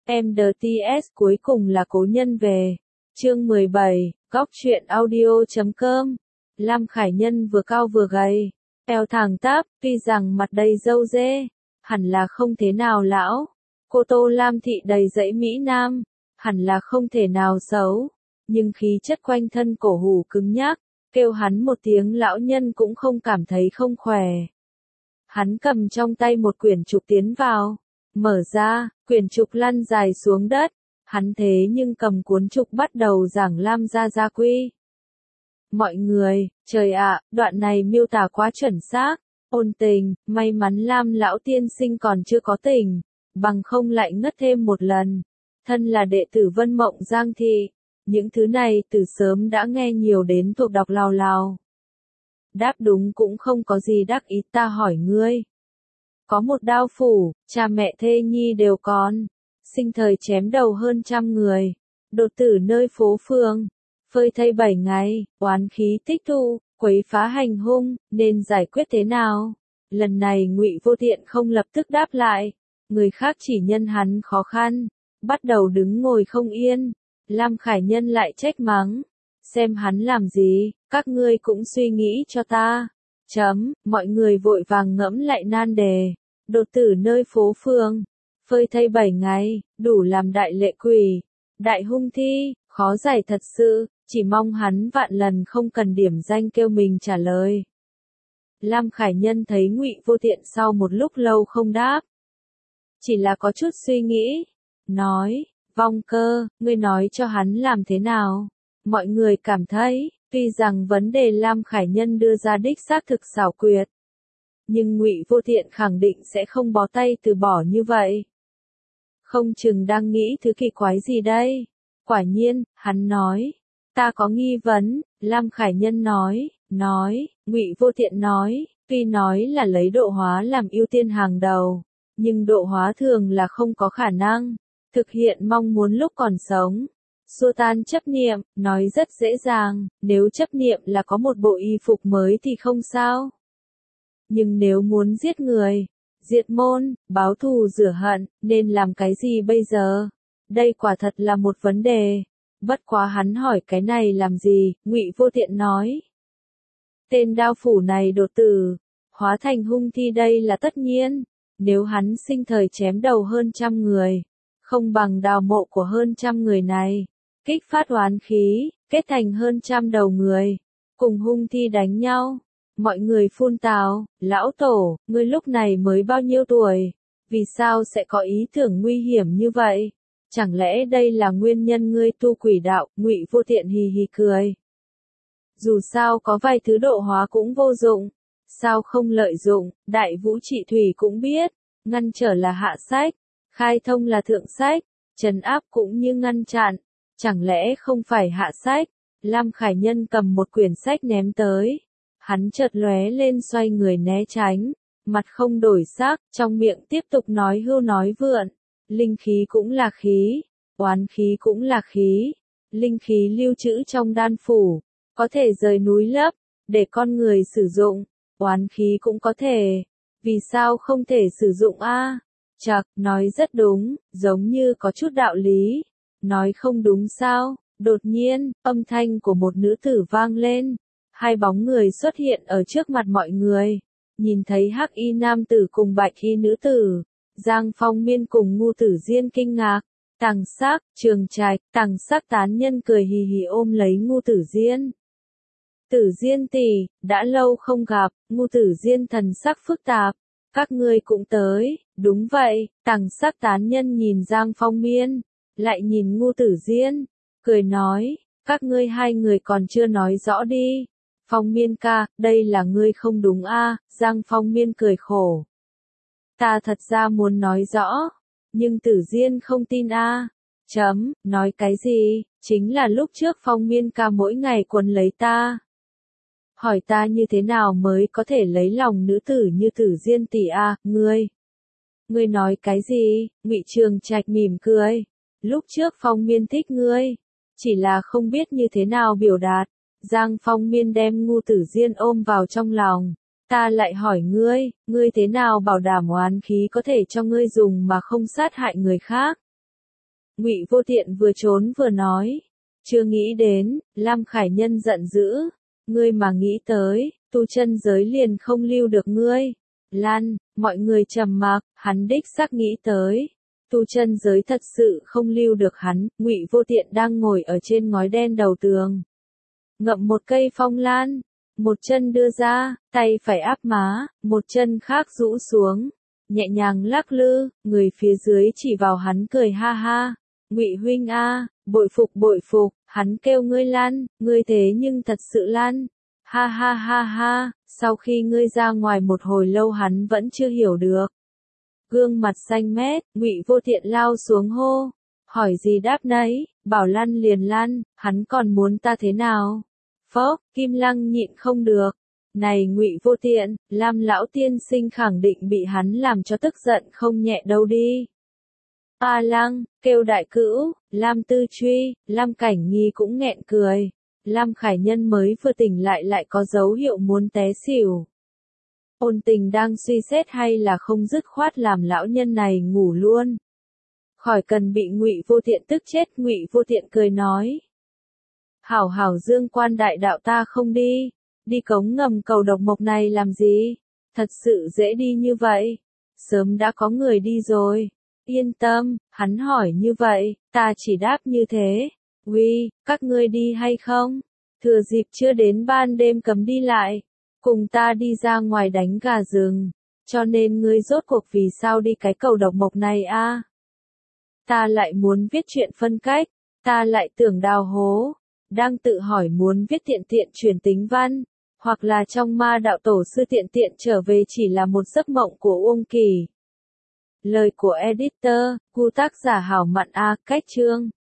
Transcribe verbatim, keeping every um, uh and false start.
em đê tê ét cuối cùng là cố nhân về. Chương mười bảy, góc truyện audio chấm com. Lam Khải Nhân vừa cao vừa gầy, eo thẳng tắp, tuy rằng mặt đầy râu dê, hẳn là không thế nào lão. Cô Tô Lam thị đầy dẫy Mỹ Nam, hẳn là không thể nào xấu, nhưng khí chất quanh thân cổ hủ cứng nhắc, kêu hắn một tiếng lão nhân cũng không cảm thấy không khỏe. Hắn cầm trong tay một quyển trục tiến vào, mở ra, quyển trục lăn dài xuống đất, hắn thế nhưng cầm cuốn trục bắt đầu giảng Lam gia gia quy. Mọi người, trời ạ, đoạn này miêu tả quá chuẩn xác, ôn tình, may mắn Lam lão tiên sinh còn chưa có tình, bằng không lại ngất thêm một lần. Thân là đệ tử Vân Mộng Giang thị, những thứ này từ sớm đã nghe nhiều đến thuộc đọc lào lào. Đáp đúng cũng không có gì đắc ý, ta hỏi ngươi. Có một đao phủ, cha mẹ thê nhi đều còn, sinh thời chém đầu hơn trăm người, đột tử nơi phố phường, phơi thây bảy ngày, oán khí tích tụ, quấy phá hành hung, nên giải quyết thế nào? Lần này Ngụy Vô Tiện không lập tức đáp lại, người khác chỉ nhân hắn khó khăn, bắt đầu đứng ngồi không yên. Lam Khải Nhân lại trách mắng, xem hắn làm gì, các ngươi cũng suy nghĩ cho ta. Chấm, mọi người vội vàng ngẫm lại nan đề, đột tử nơi phố phường, phơi thây bảy ngày, đủ làm đại lệ quỷ, đại hung thi, khó giải thật sự, chỉ mong hắn vạn lần không cần điểm danh kêu mình trả lời. Lam Khải Nhân thấy Ngụy Vô Tiện sau một lúc lâu không đáp, chỉ là có chút suy nghĩ, nói, Vong Cơ, ngươi nói cho hắn làm thế nào? Mọi người cảm thấy, tuy rằng vấn đề Lam Khải Nhân đưa ra đích xác thực xảo quyệt, nhưng Ngụy Vô Tiện khẳng định sẽ không bó tay từ bỏ như vậy. Không chừng đang nghĩ thứ kỳ quái gì đây? Quả nhiên, hắn nói, ta có nghi vấn. Lam Khải Nhân nói, nói, Ngụy Vô Tiện nói, tuy nói là lấy độ hóa làm ưu tiên hàng đầu, nhưng độ hóa thường là không có khả năng thực hiện mong muốn lúc còn sống. Xua tan chấp niệm, nói rất dễ dàng, nếu chấp niệm là có một bộ y phục mới thì không sao. Nhưng nếu muốn giết người, diệt môn, báo thù rửa hận, nên làm cái gì bây giờ? Đây quả thật là một vấn đề. Bất quá hắn hỏi cái này làm gì, Ngụy Vô Tiện nói. Tên đao phủ này đột tử, hóa thành hung thi đây là tất nhiên, nếu hắn sinh thời chém đầu hơn trăm người, không bằng đào mộ của hơn trăm người này, kích phát oán khí, kết thành hơn trăm đầu người, cùng hung thi đánh nhau. Mọi người phun tào, lão tổ, ngươi lúc này mới bao nhiêu tuổi, vì sao sẽ có ý tưởng nguy hiểm như vậy? Chẳng lẽ đây là nguyên nhân ngươi tu quỷ đạo? Ngụy Vô Tiện hì hì cười. Dù sao có vài thứ độ hóa cũng vô dụng, sao không lợi dụng? Đại Vũ Trị Thủy cũng biết, ngăn trở là hạ sách, khai thông là thượng sách, trấn áp cũng như ngăn chặn, chẳng lẽ không phải hạ sách? Lam Khải Nhân cầm một quyển sách ném tới, hắn chợt lóe lên xoay người né tránh, mặt không đổi sắc, trong miệng tiếp tục nói hưu nói vượn. Linh khí cũng là khí, oán khí cũng là khí, linh khí lưu trữ trong đan phủ, có thể rời núi lấp, để con người sử dụng, oán khí cũng có thể, vì sao không thể sử dụng a? Chậc, nói rất đúng, giống như có chút đạo lý, nói không đúng sao? Đột nhiên, âm thanh của một nữ tử vang lên, hai bóng người xuất hiện ở trước mặt mọi người, nhìn thấy hắc y nam tử cùng bạch y nữ tử. Giang Phong Miên cùng Ngu Tử Diên kinh ngạc, Tằng Sắc, Trường Trạch, Tằng Sắc tán nhân cười hì hì ôm lấy Ngu Tử Diên. Tử Diên tỷ, đã lâu không gặp. Ngu Tử Diên thần sắc phức tạp, các ngươi cũng tới? Đúng vậy. Tằng Sắc tán nhân nhìn Giang Phong Miên, lại nhìn Ngu Tử Diên, cười nói, các ngươi hai người còn chưa nói rõ đi. Phong Miên ca, đây là ngươi không đúng a? Giang Phong Miên cười khổ. Ta thật ra muốn nói rõ, nhưng Tử Diên không tin a. Chấm, nói cái gì? Chính là lúc trước Phong Miên ca mỗi ngày quấn lấy ta, hỏi ta như thế nào mới có thể lấy lòng nữ tử như Tử Diên tỷ a? Ngươi, ngươi nói cái gì? Ngụy Trường Trạch mỉm cười. Lúc trước Phong Miên thích ngươi, chỉ là không biết như thế nào biểu đạt. Giang Phong Miên đem Ngu Tử Diên ôm vào trong lòng. Ta lại hỏi ngươi, ngươi thế nào bảo đảm oán khí có thể cho ngươi dùng mà không sát hại người khác? Ngụy Vô Tiện vừa trốn vừa nói. Chưa nghĩ đến, Lam Khải Nhân giận dữ. Ngươi mà nghĩ tới, tu chân giới liền không lưu được ngươi. Lan, mọi người trầm mặc, hắn đích xác nghĩ tới. Tu chân giới thật sự không lưu được hắn, Ngụy Vô Tiện đang ngồi ở trên ngói đen đầu tường. Ngậm một cây phong lan, một chân đưa ra, tay phải áp má, một chân khác rũ xuống, nhẹ nhàng lắc lư, người phía dưới chỉ vào hắn cười ha ha. Ngụy huynh a, bội phục bội phục, hắn kêu ngươi Lan, ngươi thế nhưng thật sự Lan. Ha ha ha ha, sau khi ngươi ra ngoài một hồi lâu hắn vẫn chưa hiểu được. Gương mặt xanh mét, Ngụy Vô Tiện lao xuống hô, hỏi gì đáp nấy, bảo lăn liền lăn, hắn còn muốn ta thế nào? Phốc, Kim Lăng nhịn không được. Này Ngụy Vô Tiện, Lam lão tiên sinh khẳng định bị hắn làm cho tức giận không nhẹ đâu đi. A Lăng, kêu đại cữu, Lam Tư Truy, Lam Cảnh Nghi cũng nghẹn cười. Lam Khải Nhân mới vừa tỉnh lại lại có dấu hiệu muốn té xỉu. Ôn Tình đang suy xét hay là không dứt khoát làm lão nhân này ngủ luôn. Khỏi cần bị Ngụy Vô Tiện tức chết, Ngụy Vô Tiện cười nói. Hảo hảo Dương Quan đại đạo ta không đi, đi cống ngầm cầu độc mộc này làm gì, thật sự dễ đi như vậy, sớm đã có người đi rồi. Yên tâm, hắn hỏi như vậy, ta chỉ đáp như thế. Uy, các ngươi đi hay không? Thừa dịp chưa đến ban đêm cấm đi lại, cùng ta đi ra ngoài đánh gà rừng, cho nên ngươi rốt cuộc vì sao đi cái cầu độc mộc này a? Ta lại muốn viết chuyện phân cách, ta lại tưởng đào hố, đang tự hỏi muốn viết tiện tiện truyền tính văn, hoặc là trong ma đạo tổ sư tiện tiện trở về chỉ là một giấc mộng của Uông Kỳ. Lời của editor, cu tác giả Hảo Mạn A, cách chương.